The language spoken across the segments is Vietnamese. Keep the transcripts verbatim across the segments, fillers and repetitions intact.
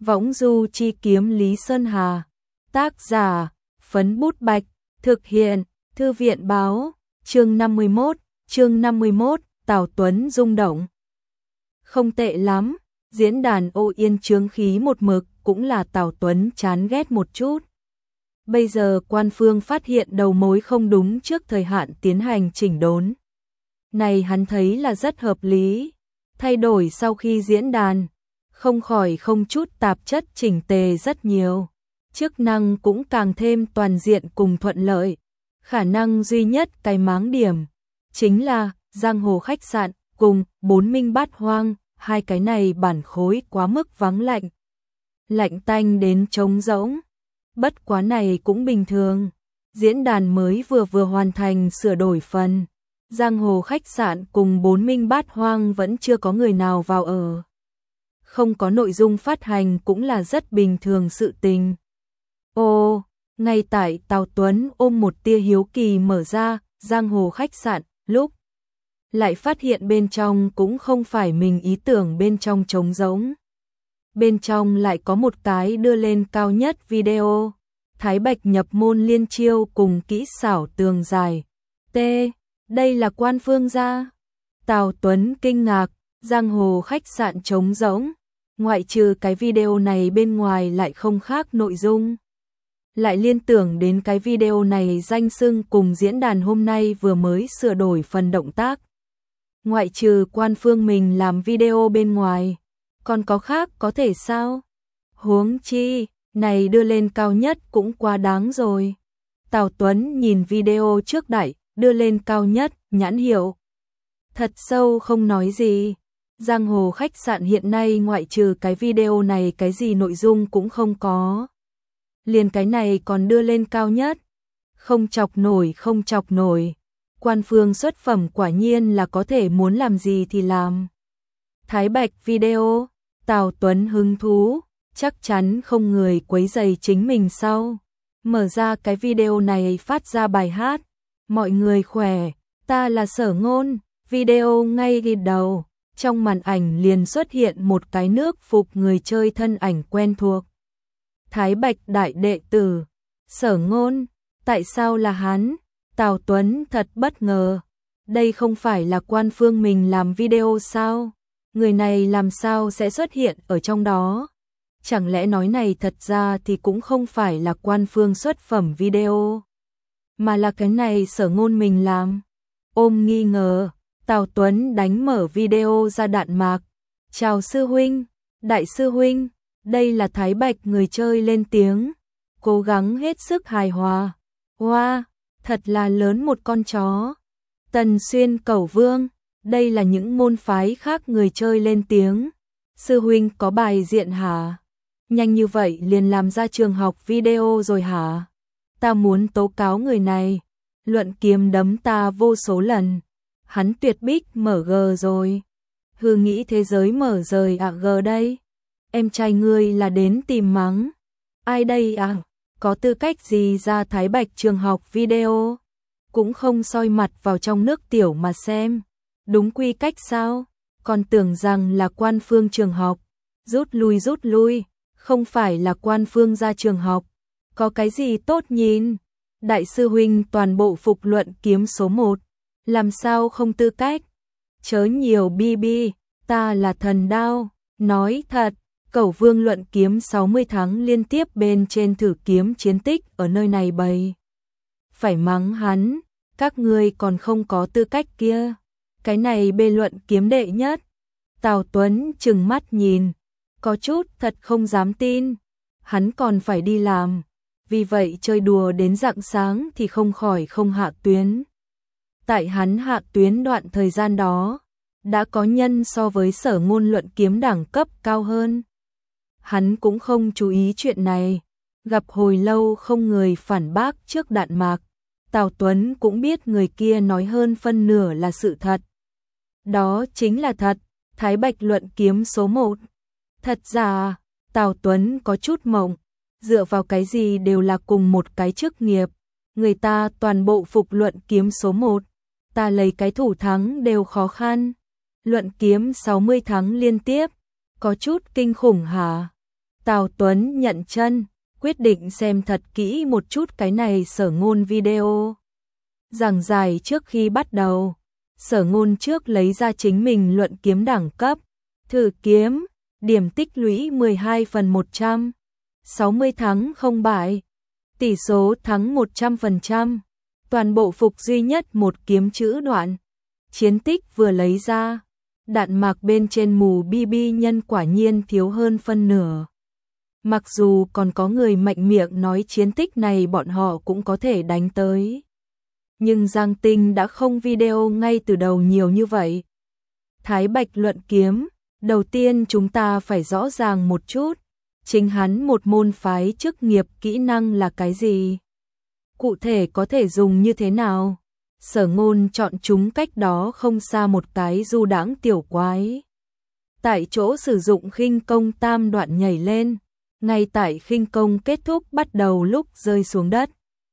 Võng du chi kiếm Lý Sơn Hà. Tác giả, Phấn Bút Bạch. Thực hiện, Thư viện báo. Chương năm mươi mốt, chương năm mươi mốt, Tào Tuấn rung động. Không tệ lắm, diễn đàn Ô Yên chướng khí một mực, cũng là Tào Tuấn chán ghét một chút. Bây giờ quan phương phát hiện đầu mối không đúng trước thời hạn tiến hành chỉnh đốn. Này hắn thấy là rất hợp lý. Thay đổi sau khi diễn đàn, không khỏi không chút tạp chất chỉnh tề rất nhiều. Chức năng cũng càng thêm toàn diện cùng thuận lợi. Khả năng duy nhất cái máng điểm chính là Giang Hồ Khách Sạn cùng Bốn Minh Bát Hoang, hai cái này bản khối quá mức vắng lạnh. Lạnh tanh đến trống rỗng. Bất quá này cũng bình thường. Diễn đàn mới vừa vừa hoàn thành sửa đổi phần. Giang Hồ Khách Sạn cùng Bốn Minh Bát Hoang vẫn chưa có người nào vào ở. Không có nội dung phát hành cũng là rất bình thường sự tình. Ô, ngay tại Tào Tuấn ôm một tia hiếu kỳ mở ra Giang Hồ Khách Sạn, lúc lại phát hiện bên trong cũng không phải mình ý tưởng bên trong trống rỗng. Bên trong lại có một cái đưa lên cao nhất video. Thái Bạch nhập môn liên chiêu cùng kỹ xảo tường dài. T. Đây là quan phương ra. Tào Tuấn kinh ngạc, Giang Hồ Khách Sạn trống rỗng. Ngoại trừ cái video này bên ngoài lại không khác nội dung. Lại liên tưởng đến cái video này danh xưng cùng diễn đàn hôm nay vừa mới sửa đổi phần động tác. Ngoại trừ quan phương mình làm video bên ngoài, còn có khác có thể sao? Huống chi, này đưa lên cao nhất cũng quá đáng rồi. Tào Tuấn nhìn video trước đại, đưa lên cao nhất, nhãn hiệu. Thật sâu không nói gì. Giang Hồ Khách Sạn hiện nay ngoại trừ cái video này cái gì nội dung cũng không có. Liền cái này còn đưa lên cao nhất. Không chọc nổi không chọc nổi. Quan phương xuất phẩm quả nhiên là có thể muốn làm gì thì làm. Thái Bạch video, Tào Tuấn hứng thú, chắc chắn không người quấy rầy chính mình sau. Mở ra cái video này phát ra bài hát. Mọi người khỏe, ta là Sở Ngôn, video ngay ghi đầu. Trong màn ảnh liền xuất hiện một cái nước phục người chơi thân ảnh quen thuộc. Thái Bạch đại đệ tử, Sở Ngôn, tại sao là hắn? Tào Tuấn thật bất ngờ. Đây không phải là quan phương mình làm video sao? Người này làm sao sẽ xuất hiện ở trong đó? Chẳng lẽ nói này thật ra thì cũng không phải là quan phương xuất phẩm video, mà là cái này Sở Ngôn mình làm? Ôm nghi ngờ, Tào Tuấn đánh mở video ra đạn mạc. Chào sư huynh, đại sư huynh, đây là Thái Bạch người chơi lên tiếng. Cố gắng hết sức hài hòa. Wow, thật là lớn một con chó. Tần Xuyên Cẩu Vương, đây là những môn phái khác người chơi lên tiếng. Sư huynh có bài diện hả? Nhanh như vậy liền làm ra trường học video rồi hả? Ta muốn tố cáo người này. Luận kiếm đấm ta vô số lần. Hắn tuyệt bích mở G rồi. Hư nghĩ thế giới mở rời ạ G đây. Em trai ngươi là đến tìm mắng. Ai đây à? Có tư cách gì ra Thái Bạch trường học video? Cũng không soi mặt vào trong nước tiểu mà xem. Đúng quy cách sao? Còn tưởng rằng là quan phương trường học. Rút lui rút lui. Không phải là quan phương ra trường học. Có cái gì tốt nhìn? Đại sư huynh toàn bộ phục luận kiếm số một. Làm sao không tư cách? Chớ nhiều bi bi, ta là thần đao. Nói thật, Cẩu Vương luận kiếm sáu mươi tháng liên tiếp bên trên thử kiếm chiến tích ở nơi này bày. Phải mắng hắn, các ngươi còn không có tư cách kia. Cái này bê luận kiếm đệ nhất. Tào Tuấn trừng mắt nhìn, có chút thật không dám tin. Hắn còn phải đi làm, vì vậy chơi đùa đến rạng sáng thì không khỏi không hạ tuyến. Tại hắn hạ tuyến đoạn thời gian đó, đã có nhân so với Sở Ngôn luận kiếm đẳng cấp cao hơn. Hắn cũng không chú ý chuyện này, gặp hồi lâu không người phản bác trước đạn mạc. Tào Tuấn cũng biết người kia nói hơn phân nửa là sự thật. Đó chính là thật, Thái Bạch luận kiếm số một. Thật ra, Tào Tuấn có chút mộng, dựa vào cái gì đều là cùng một cái chức nghiệp. Người ta toàn bộ phục luận kiếm số một. Ta lấy cái thủ thắng đều khó khăn. Luận kiếm sáu mươi thắng liên tiếp, có chút kinh khủng hả? Tào Tuấn nhận chân, quyết định xem thật kỹ một chút cái này Sở Ngôn video. Giảng giải trước khi bắt đầu, Sở Ngôn trước lấy ra chính mình luận kiếm đẳng cấp, thử kiếm, điểm tích lũy mười hai phần một trăm, sáu mươi thắng không bại, tỷ số thắng một trăm phần trăm, toàn bộ phục duy nhất một kiếm chữ đoạn. Chiến tích vừa lấy ra, đạn mạc bên trên mù bi bi nhân quả nhiên thiếu hơn phân nửa. Mặc dù còn có người mạnh miệng nói chiến tích này bọn họ cũng có thể đánh tới. Nhưng Giang Tinh đã không video ngay từ đầu nhiều như vậy. Thái Bạch luận kiếm, đầu tiên chúng ta phải rõ ràng một chút, chính hắn một môn phái chức nghiệp kỹ năng là cái gì? Cụ thể có thể dùng như thế nào? Sở Ngôn chọn chúng cách đó không xa một cái du đãng tiểu quái. Tại chỗ sử dụng khinh công tam đoạn nhảy lên, ngay tại khinh công kết thúc bắt đầu lúc rơi xuống đất.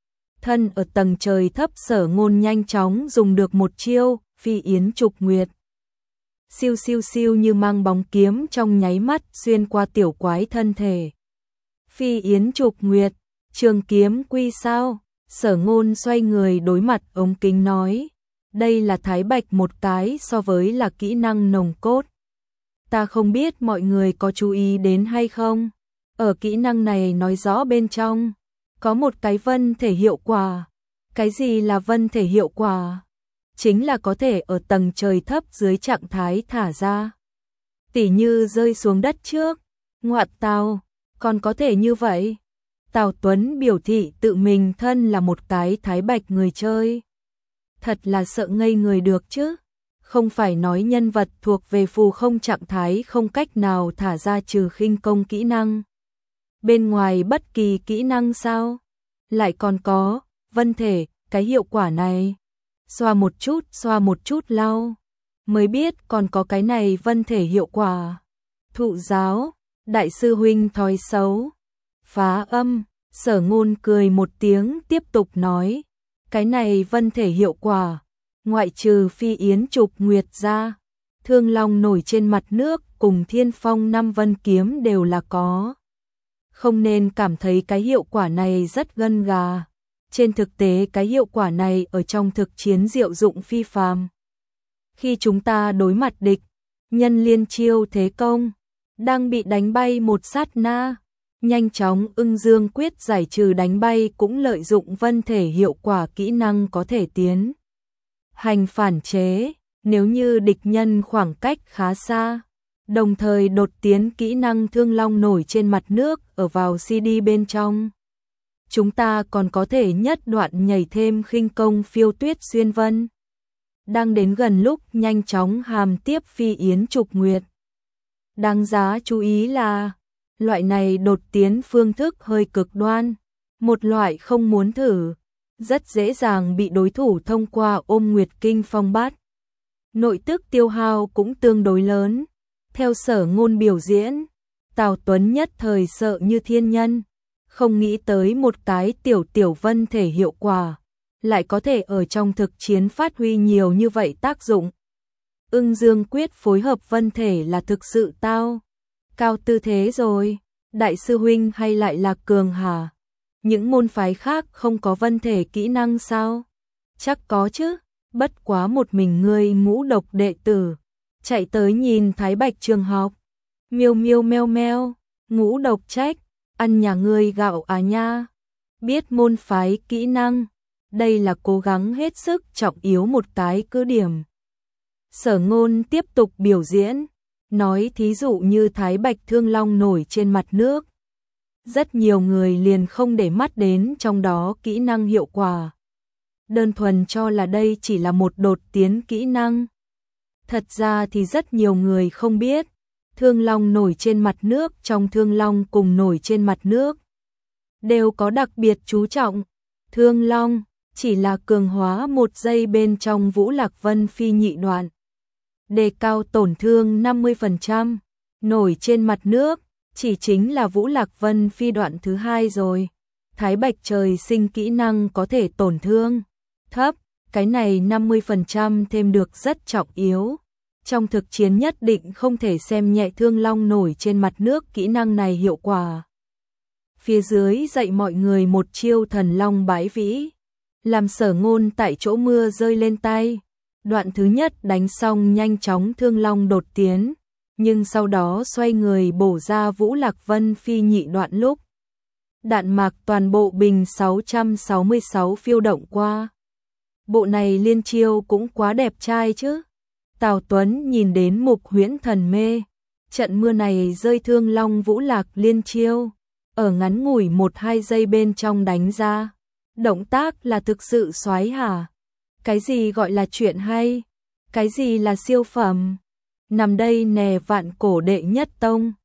Thân ở tầng trời thấp Sở Ngôn nhanh chóng dùng được một chiêu, phi yến trục nguyệt. Siêu siêu siêu như mang bóng kiếm trong nháy mắt xuyên qua tiểu quái thân thể. Phi yến trục nguyệt, trường kiếm quy sao? Sở Ngôn xoay người đối mặt ống kính nói, đây là Thái Bạch một cái so với là kỹ năng nồng cốt. Ta không biết mọi người có chú ý đến hay không? Ở kỹ năng này nói rõ bên trong, có một cái vân thể hiệu quả. Cái gì là vân thể hiệu quả? Chính là có thể ở tầng trời thấp dưới trạng thái thả ra. Tỉ như rơi xuống đất trước, ngoạn tào, còn có thể như vậy. Tào Tuấn biểu thị tự mình thân là một cái Thái Bạch người chơi. Thật là sợ ngây người được chứ. Không phải nói nhân vật thuộc về phù không trạng thái không cách nào thả ra trừ khinh công kỹ năng. Bên ngoài bất kỳ kỹ năng sao? Lại còn có, vân thể, cái hiệu quả này. Xoa một chút, xoa một chút lau. Mới biết còn có cái này vân thể hiệu quả. Thụ giáo, đại sư huynh thói xấu. Phá âm, Sở Ngôn cười một tiếng tiếp tục nói. Cái này vân thể hiệu quả, ngoại trừ phi yến trục nguyệt ra, thương long nổi trên mặt nước cùng thiên phong năm vân kiếm đều là có. Không nên cảm thấy cái hiệu quả này rất gân gà. Trên thực tế cái hiệu quả này ở trong thực chiến diệu dụng phi phàm. Khi chúng ta đối mặt địch, nhân liên chiêu thế công, đang bị đánh bay một sát na, nhanh chóng ưng dương quyết giải trừ đánh bay cũng lợi dụng vân thể hiệu quả kỹ năng có thể tiến hành phản chế, nếu như địch nhân khoảng cách khá xa, đồng thời đột tiến kỹ năng thương long nổi trên mặt nước ở vào xê đê bên trong. Chúng ta còn có thể nhất đoạn nhảy thêm khinh công phiêu tuyết xuyên vân. Đang đến gần lúc nhanh chóng hàm tiếp phi yến trục nguyệt. Đáng giá chú ý là, loại này đột tiến phương thức hơi cực đoan, một loại không muốn thử, rất dễ dàng bị đối thủ thông qua ôm nguyệt kinh phong bát. Nội tức tiêu hao cũng tương đối lớn. Theo Sở Ngôn biểu diễn, Tào Tuấn nhất thời sợ như thiên nhân, không nghĩ tới một cái tiểu tiểu vân thể hiệu quả, lại có thể ở trong thực chiến phát huy nhiều như vậy tác dụng. Ưng dương quyết phối hợp vân thể là thực sự tao cao tư thế rồi. Đại sư huynh hay lại là cường hả? Những môn phái khác không có vân thể kỹ năng sao? Chắc có chứ, bất quá một mình ngươi ngũ độc đệ tử chạy tới nhìn Thái Bạch trường học. Miêu miêu meo meo, ngũ độc trách, ăn nhà ngươi gạo à nha. Biết môn phái kỹ năng, đây là cố gắng hết sức trọng yếu một cái cứ điểm. Sở Ngôn tiếp tục biểu diễn, nói thí dụ như Thái Bạch thương long nổi trên mặt nước. Rất nhiều người liền không để mắt đến trong đó kỹ năng hiệu quả. Đơn thuần cho là đây chỉ là một đột tiến kỹ năng. Thật ra thì rất nhiều người không biết, thương long nổi trên mặt nước trong thương long cùng nổi trên mặt nước đều có đặc biệt chú trọng. Thương long chỉ là cường hóa một giây bên trong Vũ Lạc Vân phi nhị đoạn, đề cao tổn thương năm mươi phần trăm. Nổi trên mặt nước chỉ chính là Vũ Lạc Vân phi đoạn thứ hai rồi. Thái Bạch trời sinh kỹ năng có thể tổn thương thấp, cái này năm mươi phần trăm thêm được rất trọng yếu. Trong thực chiến nhất định không thể xem nhẹ thương long nổi trên mặt nước, kỹ năng này hiệu quả. Phía dưới dạy mọi người một chiêu thần long bái vĩ, làm Sở Ngôn tại chỗ mưa rơi lên tay. Đoạn thứ nhất đánh xong nhanh chóng thương long đột tiến, nhưng sau đó xoay người bổ ra Vũ Lạc Vân phi nhị đoạn lúc. Đạn mạc toàn bộ bình sáu trăm sáu mươi sáu phiêu động qua. Bộ này liên chiêu cũng quá đẹp trai chứ. Tào Tuấn nhìn đến Mục Huyễn Thần mê. Trận mưa này rơi thương long Vũ Lạc liên chiêu, ở ngắn ngủi một hai giây bên trong đánh ra. Động tác là thực sự xoái hả? Cái gì gọi là chuyện hay? Cái gì là siêu phẩm? Nằm đây nè vạn cổ đệ nhất tông.